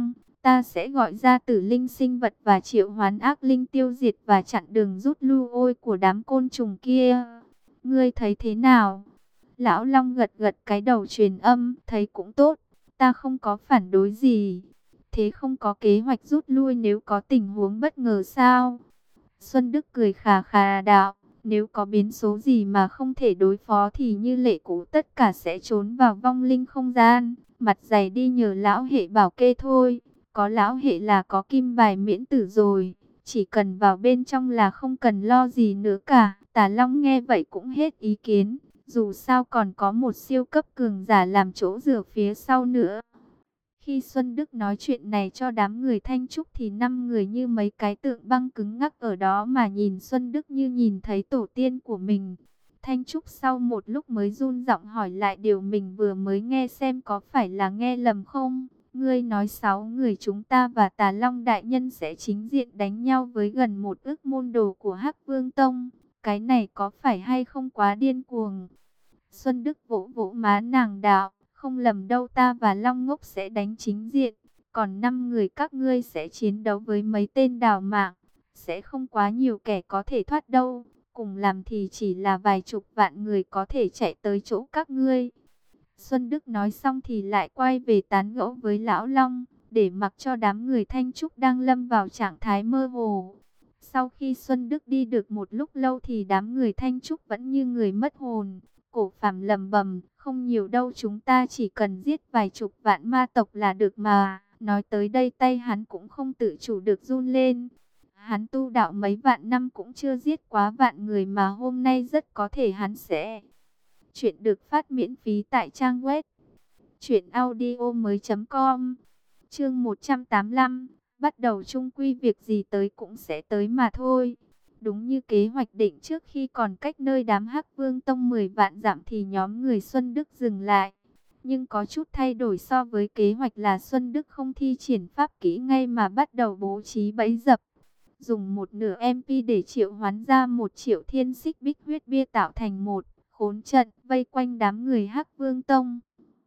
ta sẽ gọi ra tử linh sinh vật và triệu hoán ác linh tiêu diệt và chặn đường rút lui ôi của đám côn trùng kia. Ngươi thấy thế nào? Lão Long gật gật cái đầu truyền âm, thấy cũng tốt, ta không có phản đối gì. Thế không có kế hoạch rút lui nếu có tình huống bất ngờ sao? Xuân Đức cười khà khà đạo, nếu có biến số gì mà không thể đối phó thì như lệ cũ tất cả sẽ trốn vào vong linh không gian. Mặt dày đi nhờ lão hệ bảo kê thôi, có lão hệ là có kim bài miễn tử rồi, chỉ cần vào bên trong là không cần lo gì nữa cả. Tà Long nghe vậy cũng hết ý kiến, dù sao còn có một siêu cấp cường giả làm chỗ dựa phía sau nữa. Khi Xuân Đức nói chuyện này cho đám người Thanh Trúc thì năm người như mấy cái tượng băng cứng ngắc ở đó mà nhìn Xuân Đức như nhìn thấy tổ tiên của mình. Thanh Trúc sau một lúc mới run giọng hỏi lại điều mình vừa mới nghe xem có phải là nghe lầm không? Ngươi nói sáu người chúng ta và Tà Long Đại Nhân sẽ chính diện đánh nhau với gần một ức môn đồ của Hắc Vương Tông. Cái này có phải hay không quá điên cuồng? Xuân Đức vỗ vỗ má nàng đạo, không lầm đâu, ta và Long Ngốc sẽ đánh chính diện, còn năm người các ngươi sẽ chiến đấu với mấy tên đào mạng, sẽ không quá nhiều kẻ có thể thoát đâu, cùng làm thì chỉ là vài chục vạn người có thể chạy tới chỗ các ngươi. Xuân Đức nói xong thì lại quay về tán gẫu với Lão Long, để mặc cho đám người Thanh Trúc đang lâm vào trạng thái mơ hồ. Sau khi Xuân Đức đi được một lúc lâu thì đám người Thanh Trúc vẫn như người mất hồn. Cổ Phàm lầm bầm, không nhiều đâu, chúng ta chỉ cần giết vài chục vạn ma tộc là được mà. Nói tới đây tay hắn cũng không tự chủ được run lên. Hắn tu đạo mấy vạn năm cũng chưa giết quá vạn người mà hôm nay rất có thể hắn sẽ. Chuyện được phát miễn phí tại trang web truyện audio mới chấm com. Chương một trăm tám mươi lăm, bắt đầu chung quy việc gì tới cũng sẽ tới mà thôi. Đúng như kế hoạch định, trước khi còn cách nơi đám Hắc Vương Tông mười vạn dặm thì nhóm người Xuân Đức dừng lại. Nhưng có chút thay đổi so với kế hoạch là Xuân Đức không thi triển pháp kỹ ngay mà bắt đầu bố trí bẫy dập. Dùng một nửa em pê để triệu hoán ra một triệu thiên xích bích huyết bia tạo thành một khốn trận vây quanh đám người Hắc Vương Tông.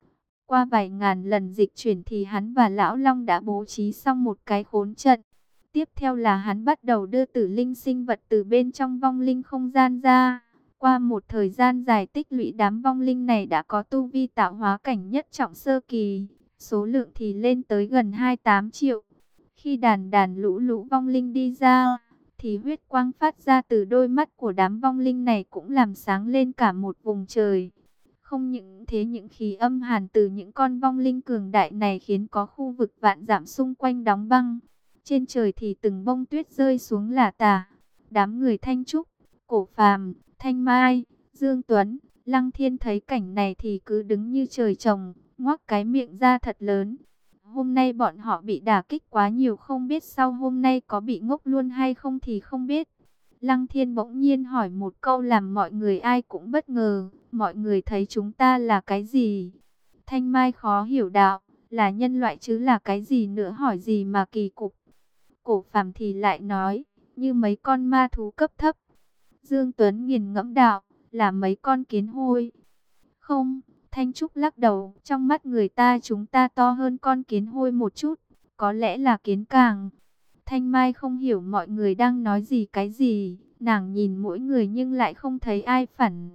Qua vài ngàn lần dịch chuyển thì hắn và Lão Long đã bố trí xong một cái khốn trận. Tiếp theo là hắn bắt đầu đưa tử linh sinh vật từ bên trong vong linh không gian ra. Qua một thời gian dài tích lũy, đám vong linh này đã có tu vi tạo hóa cảnh nhất trọng sơ kỳ. Số lượng thì lên tới gần hai mươi tám triệu. Khi đàn đàn lũ lũ vong linh đi ra, thì huyết quang phát ra từ đôi mắt của đám vong linh này cũng làm sáng lên cả một vùng trời. Không những thế, những khí âm hàn từ những con vong linh cường đại này khiến có khu vực vạn dặm xung quanh đóng băng. Trên trời thì từng bông tuyết rơi xuống lả tả. Đám người Thanh Trúc, Cổ Phàm, Thanh Mai, Dương Tuấn, Lăng Thiên thấy cảnh này thì cứ đứng như trời trồng, ngoác cái miệng ra thật lớn. Hôm nay bọn họ bị đả kích quá nhiều, không biết sau hôm nay có bị ngốc luôn hay không thì không biết. Lăng Thiên bỗng nhiên hỏi một câu làm mọi người ai cũng bất ngờ. Mọi người thấy chúng ta là cái gì? Thanh Mai khó hiểu đạo, là nhân loại chứ là cái gì nữa, hỏi gì mà kỳ cục. Cổ Phàm thì lại nói, như mấy con ma thú cấp thấp. Dương Tuấn nghiền ngẫm đạo, là mấy con kiến hôi. Không, Thanh Trúc lắc đầu, trong mắt người ta chúng ta to hơn con kiến hôi một chút, có lẽ là kiến càng. Thanh Mai không hiểu mọi người đang nói gì cái gì, nàng nhìn mỗi người nhưng lại không thấy ai phản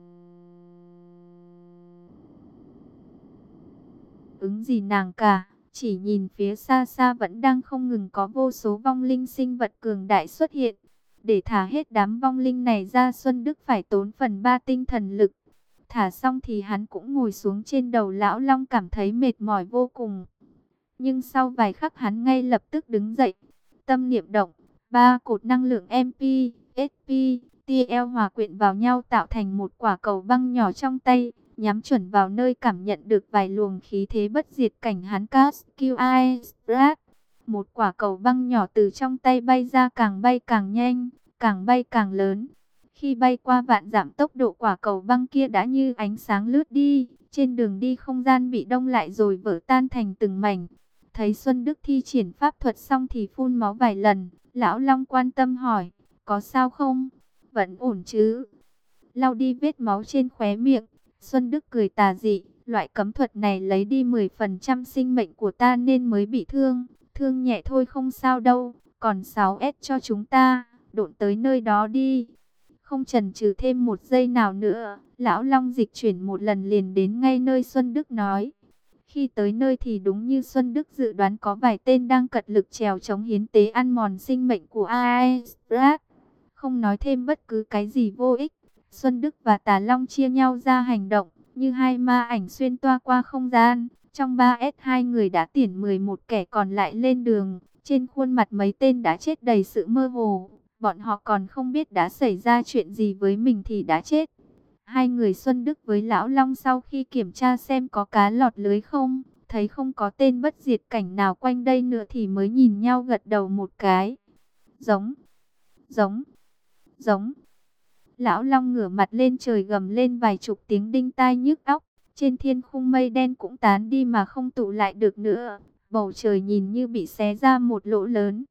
ứng gì nàng cả. Chỉ nhìn phía xa xa vẫn đang không ngừng có vô số vong linh sinh vật cường đại xuất hiện. Để thả hết đám vong linh này ra, Xuân Đức phải tốn phần ba tinh thần lực. Thả xong thì hắn cũng ngồi xuống trên đầu Lão Long, cảm thấy mệt mỏi vô cùng. Nhưng sau vài khắc hắn ngay lập tức đứng dậy. Tâm niệm động, ba cột năng lượng em pê, ét pê, tê lờ hòa quyện vào nhau tạo thành một quả cầu băng nhỏ trong tay. Nhắm chuẩn vào nơi cảm nhận được vài luồng khí thế bất diệt cảnh hắn cast kiu ai Strat. Một quả cầu băng nhỏ từ trong tay bay ra, càng bay càng nhanh, càng bay càng lớn. Khi bay qua vạn dặm, tốc độ quả cầu băng kia đã như ánh sáng lướt đi. Trên đường đi không gian bị đông lại rồi vỡ tan thành từng mảnh. Thấy Xuân Đức thi triển pháp thuật xong thì phun máu vài lần. Lão Long quan tâm hỏi, có sao không? Vẫn ổn chứ? Lau đi vết máu trên khóe miệng, Xuân Đức cười tà dị, loại cấm thuật này lấy đi mười phần trăm sinh mệnh của ta nên mới bị thương. Thương nhẹ thôi không sao đâu, còn sáu S cho chúng ta, độn tới nơi đó đi. Không chần chừ thêm một giây nào nữa, lão Long dịch chuyển một lần liền đến ngay nơi Xuân Đức nói. Khi tới nơi thì đúng như Xuân Đức dự đoán, có vài tên đang cật lực trèo chống hiến tế ăn mòn sinh mệnh của Aesbrat. Không nói thêm bất cứ cái gì vô ích, Xuân Đức và Tà Long chia nhau ra hành động, như hai ma ảnh xuyên toa qua không gian. Trong ba S hai người đã tiễn mười một kẻ còn lại lên đường, trên khuôn mặt mấy tên đã chết đầy sự mơ hồ. Bọn họ còn không biết đã xảy ra chuyện gì với mình thì đã chết. Hai người Xuân Đức với Lão Long sau khi kiểm tra xem có cá lọt lưới không, thấy không có tên bất diệt cảnh nào quanh đây nữa thì mới nhìn nhau gật đầu một cái. Giống, giống, giống. Lão Long ngửa mặt lên trời gầm lên vài chục tiếng đinh tai nhức óc. Trên thiên khung mây đen cũng tán đi mà không tụ lại được nữa. Bầu trời nhìn như bị xé ra một lỗ lớn.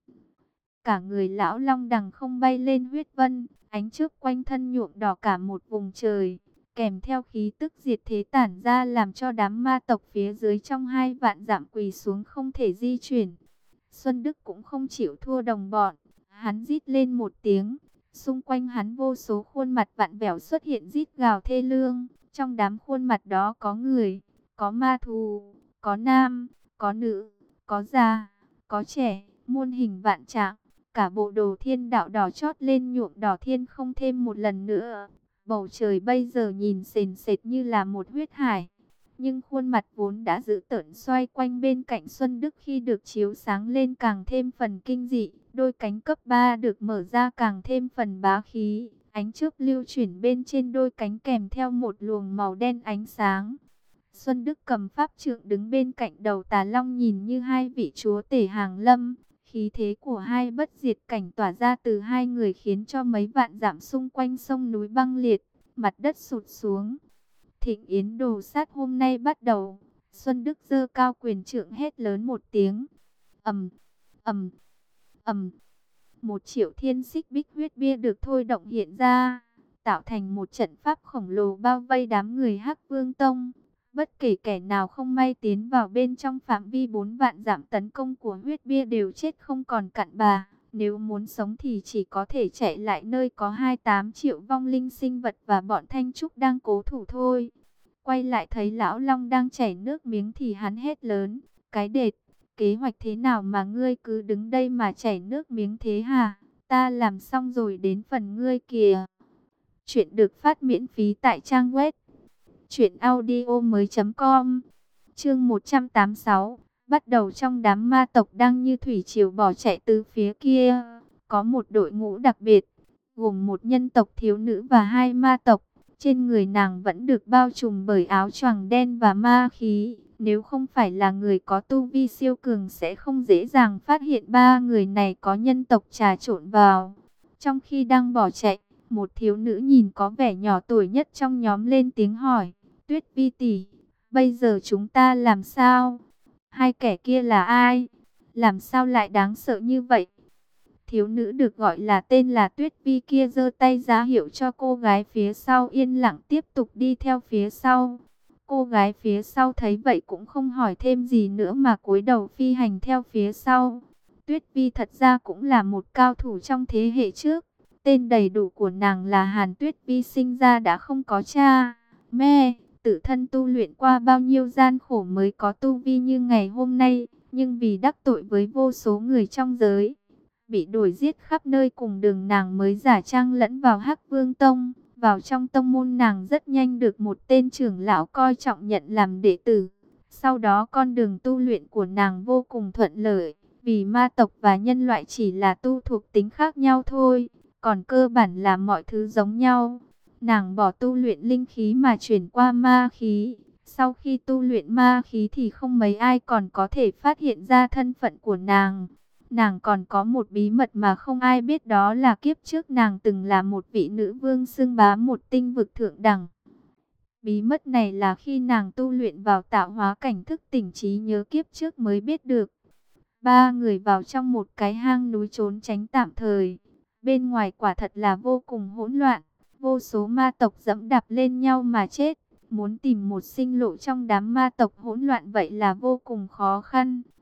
Cả người lão Long đằng không bay lên huyết vân, ánh trước quanh thân nhuộm đỏ cả một vùng trời, kèm theo khí tức diệt thế tản ra làm cho đám ma tộc phía dưới trong hai vạn dặm quỳ xuống không thể di chuyển. Xuân Đức cũng không chịu thua đồng bọn, hắn rít lên một tiếng, xung quanh hắn vô số khuôn mặt vặn vẹo xuất hiện rít gào thê lương, trong đám khuôn mặt đó có người, có ma thú, có nam, có nữ, có già, có trẻ, muôn hình vạn trạng. Cả bộ đồ thiên đạo đỏ chót lên nhuộm đỏ thiên không thêm một lần nữa. Bầu trời bây giờ nhìn sền sệt như là một huyết hải. Nhưng khuôn mặt vốn đã giữ tợn xoay quanh bên cạnh Xuân Đức khi được chiếu sáng lên càng thêm phần kinh dị. Đôi cánh cấp ba được mở ra càng thêm phần bá khí. Ánh chớp lưu chuyển bên trên đôi cánh kèm theo một luồng màu đen ánh sáng. Xuân Đức cầm pháp trượng đứng bên cạnh đầu Tà Long nhìn như hai vị chúa tể hàng lâm. Khí thế của hai bất diệt cảnh tỏa ra từ hai người khiến cho mấy vạn dặm xung quanh sông núi băng liệt, mặt đất sụt xuống. Thịnh yến đồ sát hôm nay bắt đầu. Xuân Đức giơ cao quyền trượng hét lớn một tiếng. Ầm, ầm, ầm. Một triệu thiên xích bích huyết bia được thôi động hiện ra, tạo thành một trận pháp khổng lồ bao vây đám người Hắc Vương Tông. Bất kể kẻ nào không may tiến vào bên trong phạm vi bốn vạn dặm tấn công của huyết bia đều chết không còn cặn bà. Nếu muốn sống thì chỉ có thể chạy lại nơi có hai mươi tám triệu vong linh sinh vật và bọn Thanh Trúc đang cố thủ thôi. Quay lại thấy Lão Long đang chảy nước miếng thì hắn hét lớn. Cái đệt, kế hoạch thế nào mà ngươi cứ đứng đây mà chảy nước miếng thế hả? Ta làm xong rồi đến phần ngươi kìa. Chuyện được phát miễn phí tại trang web chuyện audio mới chấm com. Chương một trăm tám mươi sáu. Bắt đầu trong đám ma tộc đang như thủy triều bỏ chạy từ phía kia, có một đội ngũ đặc biệt, gồm một nhân tộc thiếu nữ và hai ma tộc. Trên người nàng vẫn được bao trùm bởi áo choàng đen và ma khí. Nếu không phải là người có tu vi siêu cường sẽ không dễ dàng phát hiện ba người này có nhân tộc trà trộn vào. Trong khi đang bỏ chạy, một thiếu nữ nhìn có vẻ nhỏ tuổi nhất trong nhóm lên tiếng hỏi. Tuyết Vi tỷ, bây giờ chúng ta làm sao? Hai kẻ kia là ai? Làm sao lại đáng sợ như vậy? Thiếu nữ được gọi là tên là Tuyết Vi kia giơ tay ra hiệu cho cô gái phía sau yên lặng tiếp tục đi theo phía sau. Cô gái phía sau thấy vậy cũng không hỏi thêm gì nữa mà cúi đầu phi hành theo phía sau. Tuyết Vi thật ra cũng là một cao thủ trong thế hệ trước. Tên đầy đủ của nàng là Hàn Tuyết Vi, sinh ra đã không có cha, mẹ, tự thân tu luyện qua bao nhiêu gian khổ mới có tu vi như ngày hôm nay. Nhưng vì đắc tội với vô số người trong giới, bị đuổi giết khắp nơi cùng đường, nàng mới giả trang lẫn vào Hắc Vương Tông. Vào trong tông môn nàng rất nhanh được một tên trưởng lão coi trọng nhận làm đệ tử. Sau đó con đường tu luyện của nàng vô cùng thuận lợi, vì ma tộc và nhân loại chỉ là tu thuộc tính khác nhau thôi, còn cơ bản là mọi thứ giống nhau. Nàng bỏ tu luyện linh khí mà chuyển qua ma khí. Sau khi tu luyện ma khí thì không mấy ai còn có thể phát hiện ra thân phận của nàng. Nàng còn có một bí mật mà không ai biết, đó là kiếp trước nàng từng là một vị nữ vương xưng bá một tinh vực thượng đẳng. Bí mật này là khi nàng tu luyện vào tạo hóa cảnh thức tỉnh trí nhớ kiếp trước mới biết được. Ba người vào trong một cái hang núi trốn tránh tạm thời. Bên ngoài quả thật là vô cùng hỗn loạn. Vô số ma tộc dẫm đạp lên nhau mà chết. Muốn tìm một sinh lộ trong đám ma tộc hỗn loạn vậy là vô cùng khó khăn.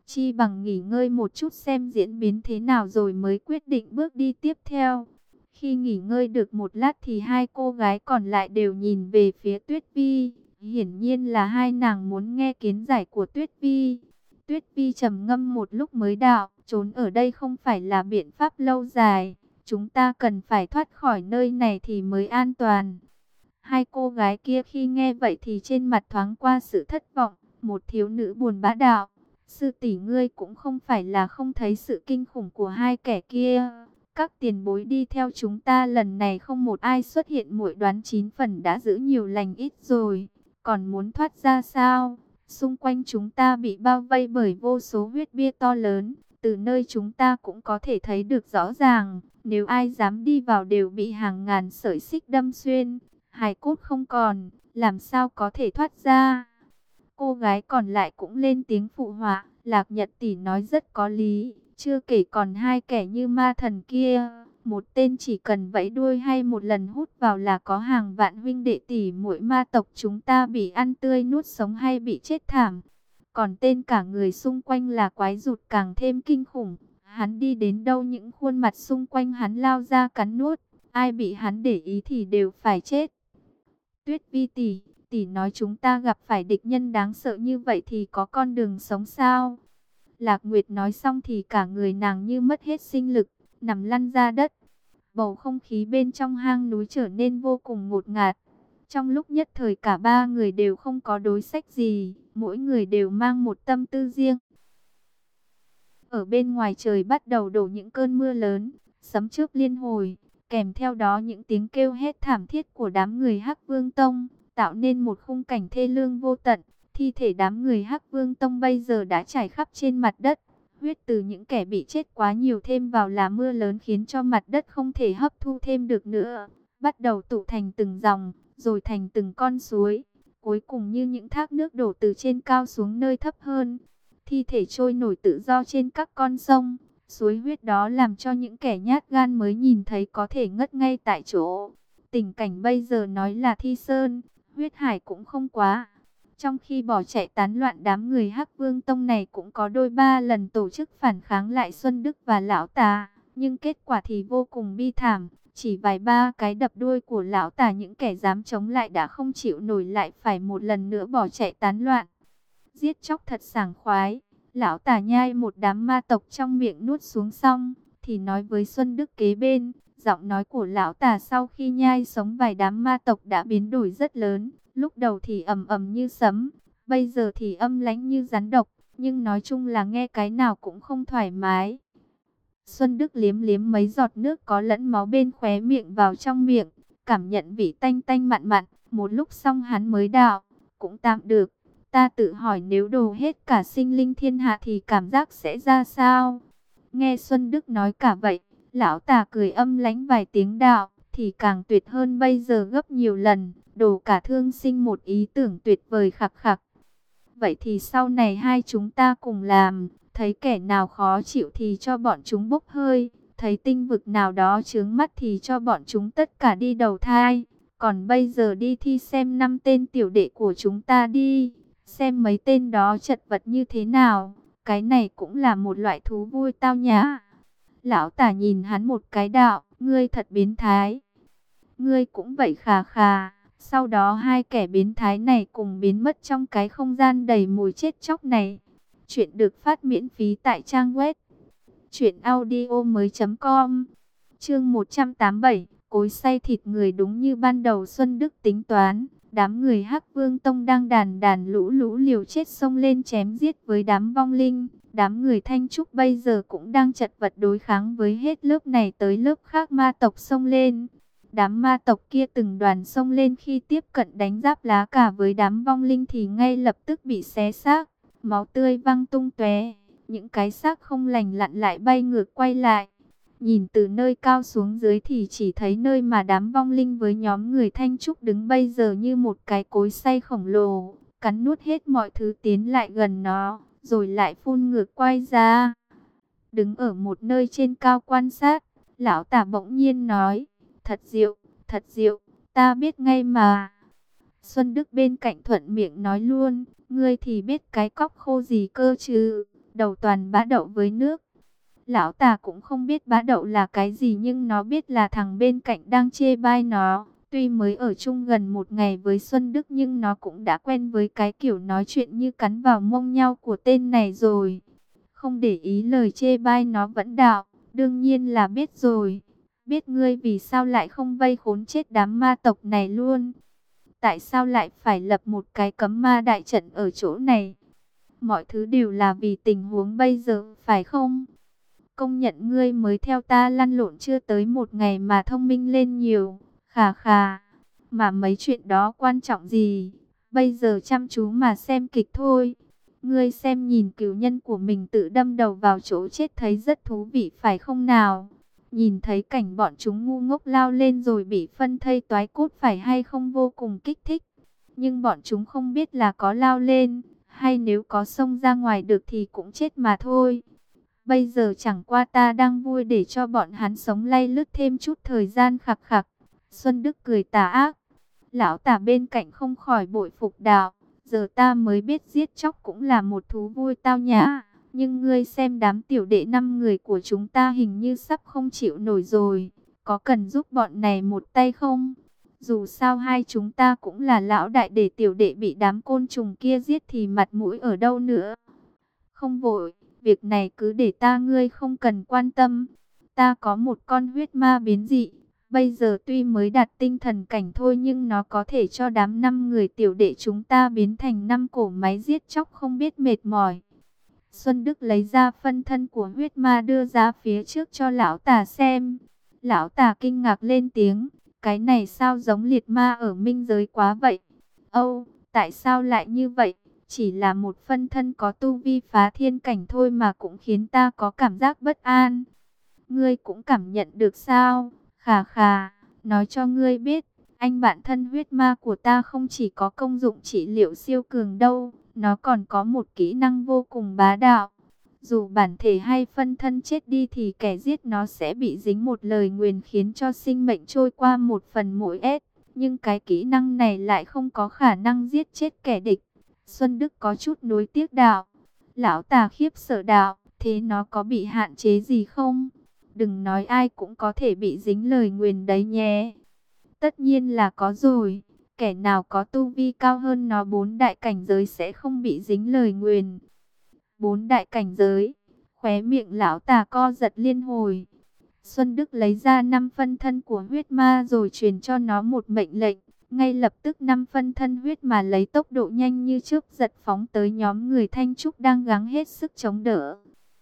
chi bằng nghỉ ngơi một chút xem diễn biến thế nào rồi mới quyết định bước đi tiếp theo. Khi nghỉ ngơi được một lát thì hai cô gái còn lại đều nhìn về phía Tuyết Vi. Hiển nhiên là hai nàng muốn nghe kiến giải của Tuyết Vi. Tuyết Vi trầm ngâm một lúc mới đạo, trốn ở đây không phải là biện pháp lâu dài. Chúng ta cần phải thoát khỏi nơi này thì mới an toàn. Hai cô gái kia khi nghe vậy thì trên mặt thoáng qua sự thất vọng. Một thiếu nữ buồn bã đạo, sư tỷ ngươi cũng không phải là không thấy sự kinh khủng của hai kẻ kia. Các tiền bối đi theo chúng ta lần này không một ai xuất hiện, muội đoán chín phần đã giữ nhiều lành ít rồi. Còn muốn thoát ra sao? Xung quanh chúng ta bị bao vây bởi vô số huyết bia to lớn. Từ nơi chúng ta cũng có thể thấy được rõ ràng. Nếu ai dám đi vào đều bị hàng ngàn sợi xích đâm xuyên. Hài cốt không còn, làm sao có thể thoát ra? Cô gái còn lại cũng lên tiếng phụ họa. Lạc Nhật tỷ nói rất có lý. Chưa kể còn hai kẻ như ma thần kia. Một tên chỉ cần vẫy đuôi hay một lần hút vào là có hàng vạn huynh đệ tỷ muội ma tộc chúng ta bị ăn tươi nuốt sống hay bị chết thảm. Còn tên cả người xung quanh là quái rụt càng thêm kinh khủng. Hắn đi đến đâu những khuôn mặt xung quanh hắn lao ra cắn nuốt. Ai bị hắn để ý thì đều phải chết. Tuyết Vi tỷ, tỷ nói chúng ta gặp phải địch nhân đáng sợ như vậy thì có con đường sống sao? Lạc Nguyệt nói xong thì cả người nàng như mất hết sinh lực, nằm lăn ra đất. Bầu không khí bên trong hang núi trở nên vô cùng ngột ngạt. Trong lúc nhất thời cả ba người đều không có đối sách gì, mỗi người đều mang một tâm tư riêng. Ở bên ngoài trời bắt đầu đổ những cơn mưa lớn, sấm chớp liên hồi, kèm theo đó những tiếng kêu hét thảm thiết của đám người Hắc Vương Tông, tạo nên một khung cảnh thê lương vô tận. Thi thể đám người Hắc Vương Tông bây giờ đã trải khắp trên mặt đất. Huyết từ những kẻ bị chết quá nhiều thêm vào là mưa lớn khiến cho mặt đất không thể hấp thu thêm được nữa. Bắt đầu tụ thành từng dòng, rồi thành từng con suối. Cuối cùng như những thác nước đổ từ trên cao xuống nơi thấp hơn. Thi thể trôi nổi tự do trên các con sông. Suối huyết đó làm cho những kẻ nhát gan mới nhìn thấy có thể ngất ngay tại chỗ. Tình cảnh bây giờ nói là thi sơn, huyết hải cũng không quá. Trong khi bỏ chạy tán loạn đám người Hắc Vương Tông này cũng có đôi ba lần tổ chức phản kháng lại Xuân Đức và Lão Tà. Nhưng kết quả thì vô cùng bi thảm. Chỉ vài ba cái đập đuôi của Lão Tà những kẻ dám chống lại đã không chịu nổi lại phải một lần nữa bỏ chạy tán loạn. Giết chóc thật sảng khoái. Lão Tà nhai một đám ma tộc trong miệng nuốt xuống xong. Thì nói với Xuân Đức kế bên. Giọng nói của Lão Tà sau khi nhai sống vài đám ma tộc đã biến đổi rất lớn. Lúc đầu thì ầm ầm như sấm, bây giờ thì âm lãnh như rắn độc, nhưng nói chung là nghe cái nào cũng không thoải mái. Xuân Đức liếm liếm mấy giọt nước có lẫn máu bên khóe miệng vào trong miệng, cảm nhận vị tanh tanh mặn mặn, một lúc xong hắn mới đạo, cũng tạm được. Ta tự hỏi nếu đồ hết cả sinh linh thiên hạ thì cảm giác sẽ ra sao? Nghe Xuân Đức nói cả vậy, Lão Tà cười âm lãnh vài tiếng đạo, thì càng tuyệt hơn bây giờ gấp nhiều lần. Đồ cả thương sinh một ý tưởng tuyệt vời khặc khặc. Vậy thì sau này hai chúng ta cùng làm, thấy kẻ nào khó chịu thì cho bọn chúng bốc hơi, thấy tinh vực nào đó chướng mắt thì cho bọn chúng tất cả đi đầu thai. Còn bây giờ đi thi xem năm tên tiểu đệ của chúng ta đi, xem mấy tên đó chật vật như thế nào, cái này cũng là một loại thú vui tao nhã. Lão Tả nhìn hắn một cái đạo, ngươi thật biến thái. Ngươi cũng vậy khà khà. Sau đó hai kẻ biến thái này cùng biến mất trong cái không gian đầy mùi chết chóc này. Chuyện được phát miễn phí tại trang web truyện audio mới chấm com. Chương một trăm tám mươi bảy, cối xay thịt người. Đúng như ban đầu Xuân Đức tính toán, đám người Hắc Vương Tông đang đàn đàn lũ lũ liều chết xông lên chém giết với đám vong linh. Đám người Thanh Trúc bây giờ cũng đang chật vật đối kháng với hết lớp này tới lớp khác ma tộc xông lên. Đám ma tộc kia từng đoàn xông lên, khi tiếp cận đánh giáp lá cả với đám vong linh thì ngay lập tức bị xé xác, máu tươi văng tung tóe, những cái xác không lành lặn lại bay ngược quay lại. Nhìn từ nơi cao xuống dưới thì chỉ thấy nơi mà đám vong linh với nhóm người Thanh Trúc đứng bây giờ như một cái cối xay khổng lồ, cắn nuốt hết mọi thứ tiến lại gần nó, rồi lại phun ngược quay ra. Đứng ở một nơi trên cao quan sát, Lão Tả bỗng nhiên nói, thật diệu, thật diệu, ta biết ngay mà. Xuân Đức bên cạnh thuận miệng nói luôn, ngươi thì biết cái cóc khô gì cơ chứ, đầu toàn bã đậu với nước. Lão Tà cũng không biết bã đậu là cái gì, nhưng nó biết là thằng bên cạnh đang chê bai nó. Tuy mới ở chung gần một ngày với Xuân Đức, nhưng nó cũng đã quen với cái kiểu nói chuyện như cắn vào mông nhau của tên này rồi. Không để ý lời chê bai, nó vẫn đạo: đương nhiên là biết rồi. Biết ngươi vì sao lại không vây khốn chết đám ma tộc này luôn. Tại sao lại phải lập một cái cấm ma đại trận ở chỗ này? Mọi thứ đều là vì tình huống bây giờ, phải không? Công nhận ngươi mới theo ta lăn lộn chưa tới một ngày mà thông minh lên nhiều. Khà khà. Mà mấy chuyện đó quan trọng gì? Bây giờ chăm chú mà xem kịch thôi. Ngươi xem nhìn cừu nhân của mình tự đâm đầu vào chỗ chết thấy rất thú vị phải không nào? Nhìn thấy cảnh bọn chúng ngu ngốc lao lên rồi bị phân thây toái cốt phải hay không vô cùng kích thích? Nhưng bọn chúng không biết là có lao lên, hay nếu có xông ra ngoài được thì cũng chết mà thôi. Bây giờ chẳng qua ta đang vui để cho bọn hắn sống lay lướt thêm chút thời gian khặc khặc. Xuân Đức cười tà ác. Lão Tà bên cạnh không khỏi bội phục đạo: giờ ta mới biết giết chóc cũng là một thú vui tao nhã. Nhưng ngươi xem đám tiểu đệ năm người của chúng ta hình như sắp không chịu nổi rồi. Có cần giúp bọn này một tay không? Dù sao hai chúng ta cũng là lão đại, để tiểu đệ bị đám côn trùng kia giết thì mặt mũi ở đâu nữa. Không vội, việc này cứ để ta, ngươi không cần quan tâm. Ta có một con huyết ma biến dị. Bây giờ tuy mới đạt tinh thần cảnh thôi, nhưng nó có thể cho đám năm người tiểu đệ chúng ta biến thành năm cổ máy giết chóc không biết mệt mỏi. Xuân Đức lấy ra phân thân của huyết ma đưa ra phía trước cho lão Tà xem. Lão Tà kinh ngạc lên tiếng: cái này sao giống liệt ma ở minh giới quá vậy? Âu, tại sao lại như vậy? Chỉ là một phân thân có tu vi phá thiên cảnh thôi mà cũng khiến ta có cảm giác bất an. Ngươi cũng cảm nhận được sao? Khà khà, nói cho ngươi biết, anh bạn thân huyết ma của ta không chỉ có công dụng trị liệu siêu cường đâu, nó còn có một kỹ năng vô cùng bá đạo. Dù bản thể hay phân thân chết đi thì kẻ giết nó sẽ bị dính một lời nguyền khiến cho sinh mệnh trôi qua một phần mỗi ết. Nhưng cái kỹ năng này lại không có khả năng giết chết kẻ địch. Xuân Đức có chút nuối tiếc đạo. Lão Tà khiếp sợ đạo: thế nó có bị hạn chế gì không? Đừng nói ai cũng có thể bị dính lời nguyền đấy nhé. Tất nhiên là có rồi. Kẻ nào có tu vi cao hơn nó bốn đại cảnh giới sẽ không bị dính lời nguyền. Bốn đại cảnh giới. Khóe miệng lão Tà co giật liên hồi. Xuân Đức lấy ra năm phân thân của huyết ma rồi truyền cho nó một mệnh lệnh. Ngay lập tức năm phân thân huyết mà lấy tốc độ nhanh như chớp giật phóng tới nhóm người Thanh Trúc đang gắng hết sức chống đỡ.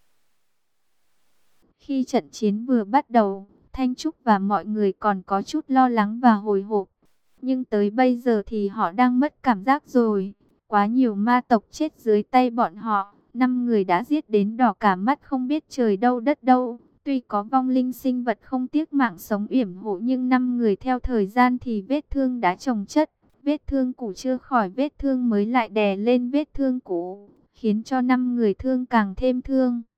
Khi trận chiến vừa bắt đầu, Thanh Trúc và mọi người còn có chút lo lắng và hồi hộp. Nhưng tới bây giờ thì họ đang mất cảm giác rồi. Quá nhiều ma tộc chết dưới tay bọn họ. Năm người đã giết đến đỏ cả mắt không biết trời đâu đất đâu. Tuy có vong linh sinh vật không tiếc mạng sống yểm hộ, nhưng năm người theo thời gian thì vết thương đã chồng chất. Vết thương cũ chưa khỏi, vết thương mới lại đè lên vết thương cũ, khiến cho năm người thương càng thêm thương.